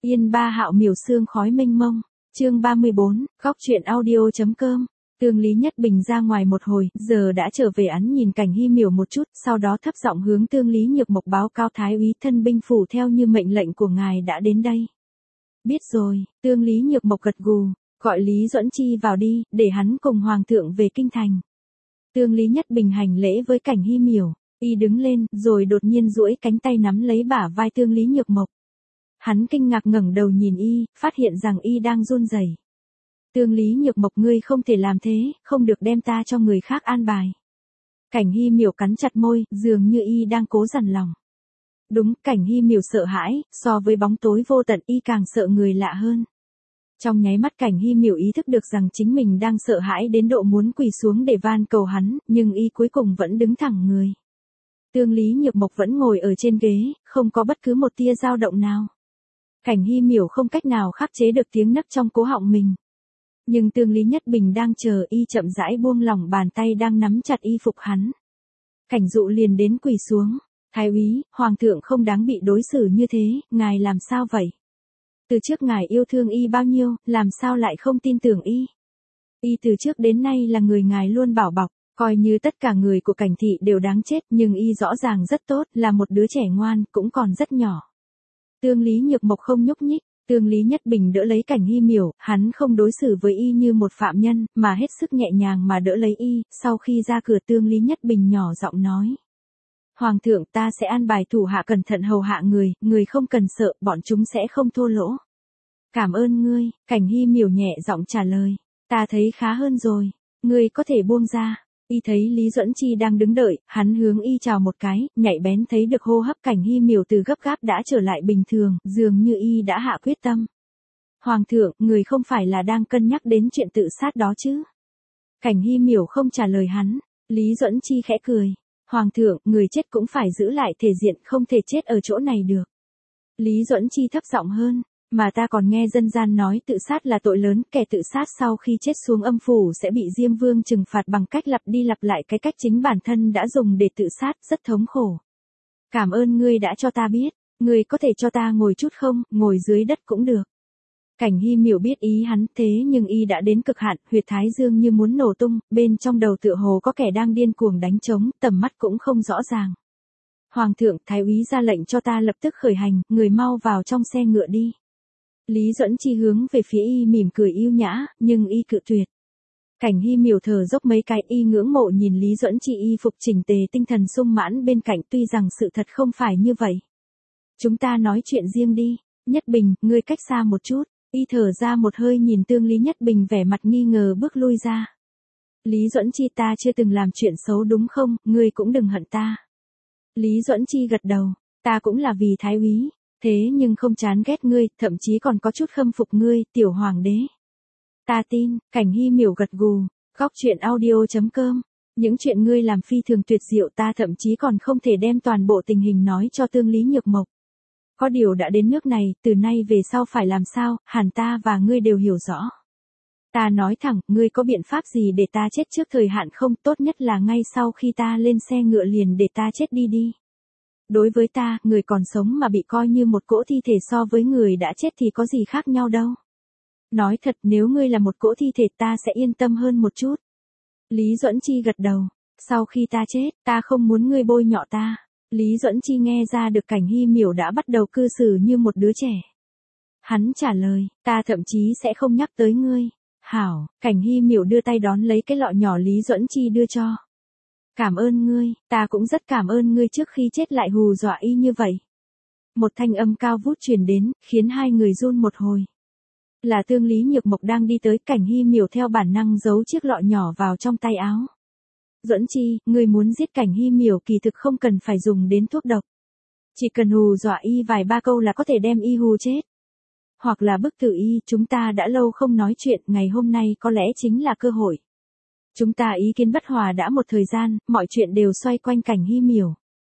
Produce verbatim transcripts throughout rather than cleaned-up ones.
Yên ba hạo miểu sương khói mênh mông. Chương ba mươi bốn, góc truyện audio.com. Tương Lý Nhất Bình ra ngoài một hồi, giờ đã trở về án nhìn cảnh hy miểu một chút, sau đó thấp giọng hướng Tương Lý Nhược Mộc báo cáo thái úy thân binh phủ theo như mệnh lệnh của ngài đã đến đây. Biết rồi, Tương Lý Nhược Mộc gật gù, gọi Lý Duẫn Chi vào đi, để hắn cùng hoàng thượng về kinh thành. Tương Lý Nhất Bình hành lễ với cảnh hy miểu, y đứng lên, rồi đột nhiên duỗi cánh tay nắm lấy bả vai Tương Lý Nhược Mộc. Hắn kinh ngạc ngẩng đầu nhìn y, phát hiện rằng y đang run rẩy. Tương Lý Nhược Mộc, ngươi không thể làm thế, không được đem ta cho người khác an bài. Cảnh hy miểu cắn chặt môi, dường như y đang cố dằn lòng. Đúng, cảnh hy miểu sợ hãi, so với bóng tối vô tận y càng sợ người lạ hơn. Trong nháy mắt cảnh hy miểu ý thức được rằng chính mình đang sợ hãi đến độ muốn quỳ xuống để van cầu hắn, nhưng y cuối cùng vẫn đứng thẳng người. Tương Lý Nhược Mộc vẫn ngồi ở trên ghế, không có bất cứ một tia dao động nào. Cảnh hy miểu không cách nào khắc chế được tiếng nấc trong cổ họng mình. Nhưng Tương Lý Nhất Bình đang chờ y chậm rãi buông lỏng bàn tay đang nắm chặt y phục hắn. Cảnh dụ liền đến quỳ xuống. Thái úy, hoàng thượng không đáng bị đối xử như thế, ngài làm sao vậy? Từ trước ngài yêu thương y bao nhiêu, làm sao lại không tin tưởng y? Y từ trước đến nay là người ngài luôn bảo bọc, coi như tất cả người của cảnh thị đều đáng chết, nhưng y rõ ràng rất tốt, là một đứa trẻ ngoan, cũng còn rất nhỏ. Tương Lý Nhược Mộc không nhúc nhích. Tương Lý Nhất Bình đỡ lấy cảnh hy miểu, hắn không đối xử với y như một phạm nhân, mà hết sức nhẹ nhàng mà đỡ lấy y, sau khi ra cửa Tương Lý Nhất Bình nhỏ giọng nói. Hoàng thượng, ta sẽ an bài thủ hạ cẩn thận hầu hạ người, người không cần sợ, bọn chúng sẽ không thua lỗ. Cảm ơn ngươi, cảnh hy miểu nhẹ giọng trả lời. Ta thấy khá hơn rồi, ngươi có thể buông ra. Y thấy Lý Duẫn Chi đang đứng đợi, hắn hướng y chào một cái, nhạy bén thấy được hô hấp cảnh hy miểu từ gấp gáp đã trở lại bình thường, dường như y đã hạ quyết tâm. Hoàng thượng, người không phải là đang cân nhắc đến chuyện tự sát đó chứ? Cảnh hy miểu không trả lời hắn. Lý Duẫn Chi khẽ cười. Hoàng thượng, người chết cũng phải giữ lại thể diện, không thể chết ở chỗ này được. Lý Duẫn Chi thấp giọng hơn. Mà ta còn nghe dân gian nói tự sát là tội lớn, kẻ tự sát sau khi chết xuống âm phủ sẽ bị Diêm Vương trừng phạt bằng cách lặp đi lặp lại cái cách chính bản thân đã dùng để tự sát, rất thống khổ. Cảm ơn ngươi đã cho ta biết, ngươi có thể cho ta ngồi chút không, ngồi dưới đất cũng được. Cảnh hy miểu biết ý hắn, thế nhưng y đã đến cực hạn, huyệt thái dương như muốn nổ tung, bên trong đầu tựa hồ có kẻ đang điên cuồng đánh trống, tầm mắt cũng không rõ ràng. Hoàng thượng, thái úy ra lệnh cho ta lập tức khởi hành, người mau vào trong xe ngựa đi. Lý Duẫn Chi hướng về phía y mỉm cười yêu nhã, nhưng y cự tuyệt. Cảnh hy miểu thở dốc mấy cái, y ngưỡng mộ nhìn Lý Duẫn Chi y phục chỉnh tề tinh thần sung mãn bên cạnh, tuy rằng sự thật không phải như vậy. Chúng ta nói chuyện riêng đi. Nhất Bình, ngươi cách xa một chút. Y thở ra một hơi nhìn Tương Lý Nhất Bình vẻ mặt nghi ngờ bước lui ra. Lý Duẫn Chi, ta chưa từng làm chuyện xấu đúng không, ngươi cũng đừng hận ta. Lý Duẫn Chi gật đầu, ta cũng là vì thái úy. Thế nhưng không chán ghét ngươi, thậm chí còn có chút khâm phục ngươi, tiểu hoàng đế. Ta tin, cảnh hy miểu gật gù, góc truyện audio.com. Những chuyện ngươi làm phi thường tuyệt diệu, ta thậm chí còn không thể đem toàn bộ tình hình nói cho Tương Lý Nhược Mộc. Có điều đã đến nước này, từ nay về sau phải làm sao, hẳn ta và ngươi đều hiểu rõ. Ta nói thẳng, ngươi có biện pháp gì để ta chết trước thời hạn không, tốt nhất là ngay sau khi ta lên xe ngựa liền để ta chết đi đi. Đối với ta, người còn sống mà bị coi như một cỗ thi thể so với người đã chết thì có gì khác nhau đâu. Nói thật, nếu ngươi là một cỗ thi thể ta sẽ yên tâm hơn một chút. Lý Duẫn Chi gật đầu. Sau khi ta chết, ta không muốn ngươi bôi nhọ ta. Lý Duẫn Chi nghe ra được cảnh hy miểu đã bắt đầu cư xử như một đứa trẻ. Hắn trả lời, ta thậm chí sẽ không nhắc tới ngươi. Hảo, cảnh hy miểu đưa tay đón lấy cái lọ nhỏ Lý Duẫn Chi đưa cho. Cảm ơn ngươi, ta cũng rất cảm ơn ngươi trước khi chết lại hù dọa y như vậy. Một thanh âm cao vút truyền đến, khiến hai người run một hồi. Là Tương Lý Nhược Mộc đang đi tới, cảnh hy miểu theo bản năng giấu chiếc lọ nhỏ vào trong tay áo. Duẫn Chi, ngươi muốn giết cảnh hy miểu kỳ thực không cần phải dùng đến thuốc độc. Chỉ cần hù dọa y vài ba câu là có thể đem y hù chết. Hoặc là bức tử y, chúng ta đã lâu không nói chuyện, ngày hôm nay có lẽ chính là cơ hội. Chúng ta ý kiến bất hòa đã một thời gian, mọi chuyện đều xoay quanh cảnh hy miểu.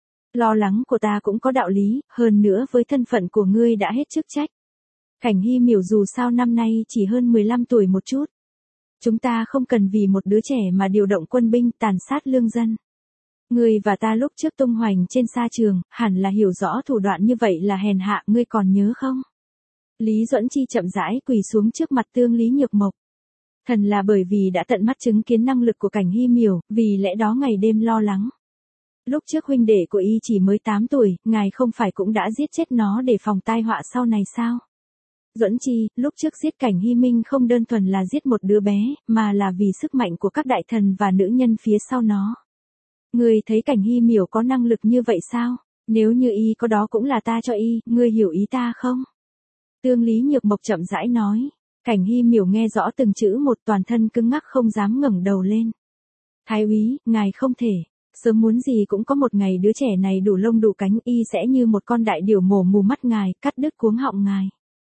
Lo lắng của ta cũng có đạo lý, hơn nữa với thân phận của ngươi đã hết chức trách. Cảnh hy miểu dù sao năm nay chỉ hơn mười lăm tuổi một chút. Chúng ta không cần vì một đứa trẻ mà điều động quân binh tàn sát lương dân. Ngươi và ta lúc trước tung hoành trên sa trường, hẳn là hiểu rõ thủ đoạn như vậy là hèn hạ, ngươi còn nhớ không? Lý Duẫn Chi chậm rãi quỳ xuống trước mặt Tương Lý Nhược Mộc. Thần là bởi vì đã tận mắt chứng kiến năng lực của Cảnh Hy Miểu, vì lẽ đó ngày đêm lo lắng. Lúc trước huynh đệ của y chỉ mới tám tuổi, ngài không phải cũng đã giết chết nó để phòng tai họa sau này sao? Duẫn Chi, lúc trước giết Cảnh Hy Minh không đơn thuần là giết một đứa bé, mà là vì sức mạnh của các đại thần và nữ nhân phía sau nó. Ngươi thấy Cảnh Hy Miểu có năng lực như vậy sao? Nếu như y có đó cũng là ta cho y, ngươi hiểu ý ta không? Tương Lý Nhược Mộc chậm rãi nói. Cảnh Hy Miểu nghe rõ từng chữ một, toàn thân cứng ngắc không dám ngẩng đầu lên. Thái úy, ngài không thể. Sớm muốn gì cũng có một ngày đứa trẻ này đủ lông đủ cánh, y sẽ như một con đại điểu mổ mù mắt ngài, cắt đứt cuống họng ngài.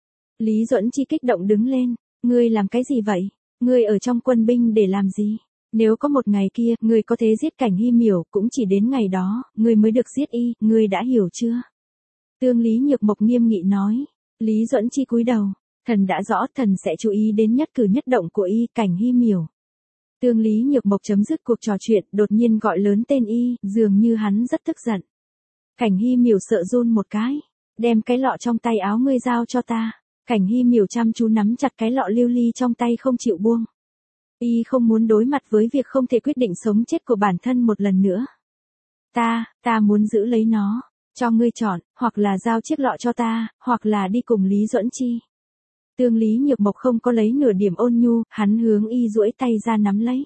Lý Duẫn Chi kích động đứng lên. Ngươi làm cái gì vậy? Ngươi ở trong quân binh để làm gì? Nếu có một ngày kia, ngươi có thể giết Cảnh Hy Miểu, cũng chỉ đến ngày đó, ngươi mới được giết y, ngươi đã hiểu chưa? Tương Lý Nhược Mộc nghiêm nghị nói. Lý Duẫn Chi cúi đầu. Thần đã rõ, thần sẽ chú ý đến nhất cử nhất động của y, Cảnh Hy Miểu. Tương Lý Nhược Mộc chấm dứt cuộc trò chuyện, đột nhiên gọi lớn tên y, dường như hắn rất tức giận. Cảnh Hy Miểu sợ run một cái. Đem cái lọ trong tay áo ngươi giao cho ta. Cảnh Hy Miểu chăm chú nắm chặt cái lọ lưu ly trong tay không chịu buông. Y không muốn đối mặt với việc không thể quyết định sống chết của bản thân một lần nữa. Ta, ta muốn giữ lấy nó. Cho ngươi chọn, hoặc là giao chiếc lọ cho ta, hoặc là đi cùng Lý Duẫn Chi. Tương Lý Nhược Mộc không có lấy nửa điểm ôn nhu, hắn hướng y duỗi tay ra nắm lấy.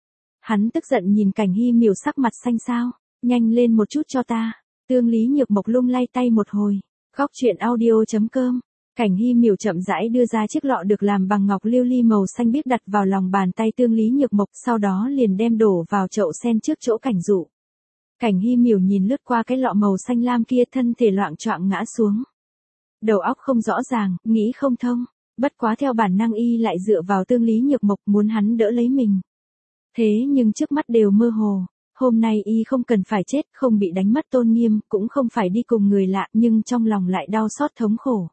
Hắn tức giận nhìn Cảnh Hy Miểu sắc mặt xanh xao, nhanh lên một chút cho ta. Tương Lý Nhược Mộc lung lay tay một hồi. Góc truyện audio chấm com. Cảnh Hy Miểu chậm rãi đưa ra chiếc lọ được làm bằng ngọc lưu ly màu xanh biếc đặt vào lòng bàn tay Tương Lý Nhược Mộc, sau đó liền đem đổ vào chậu sen trước chỗ Cảnh Dụ. Cảnh Hy Miểu nhìn lướt qua cái lọ màu xanh lam kia, thân thể loạng choạng ngã xuống. Đầu óc không rõ ràng, nghĩ không thông. Bất quá theo bản năng y lại dựa vào Tương Lý Nhược Mộc, muốn hắn đỡ lấy mình. Thế nhưng trước mắt đều mơ hồ. Hôm nay y không cần phải chết, không bị đánh mất tôn nghiêm, cũng không phải đi cùng người lạ, nhưng trong lòng lại đau xót thống khổ.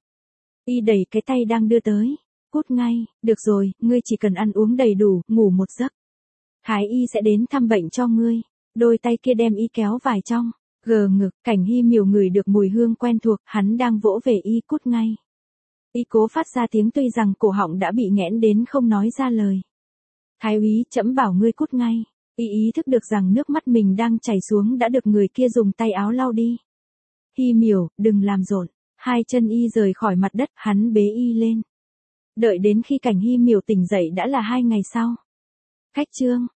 Y đẩy cái tay đang đưa tới. Cút ngay, được rồi, ngươi chỉ cần ăn uống đầy đủ, ngủ một giấc. Thái y sẽ đến thăm bệnh cho ngươi. Đôi tay kia đem y kéo vào trong. Gờ ngực, Cảnh Hy Miểu ngửi được mùi hương quen thuộc, hắn đang vỗ về y, cút ngay. Y cố phát ra tiếng tuy rằng cổ họng đã bị nghẽn đến không nói ra lời. Thái úy, trẫm bảo ngươi cút ngay. Y ý thức được rằng nước mắt mình đang chảy xuống đã được người kia dùng tay áo lau đi. Hy Miểu, đừng làm rộn. Hai chân y rời khỏi mặt đất, hắn bế y lên. Đợi đến khi Cảnh Hy Miểu tỉnh dậy đã là hai ngày sau. Khách trương.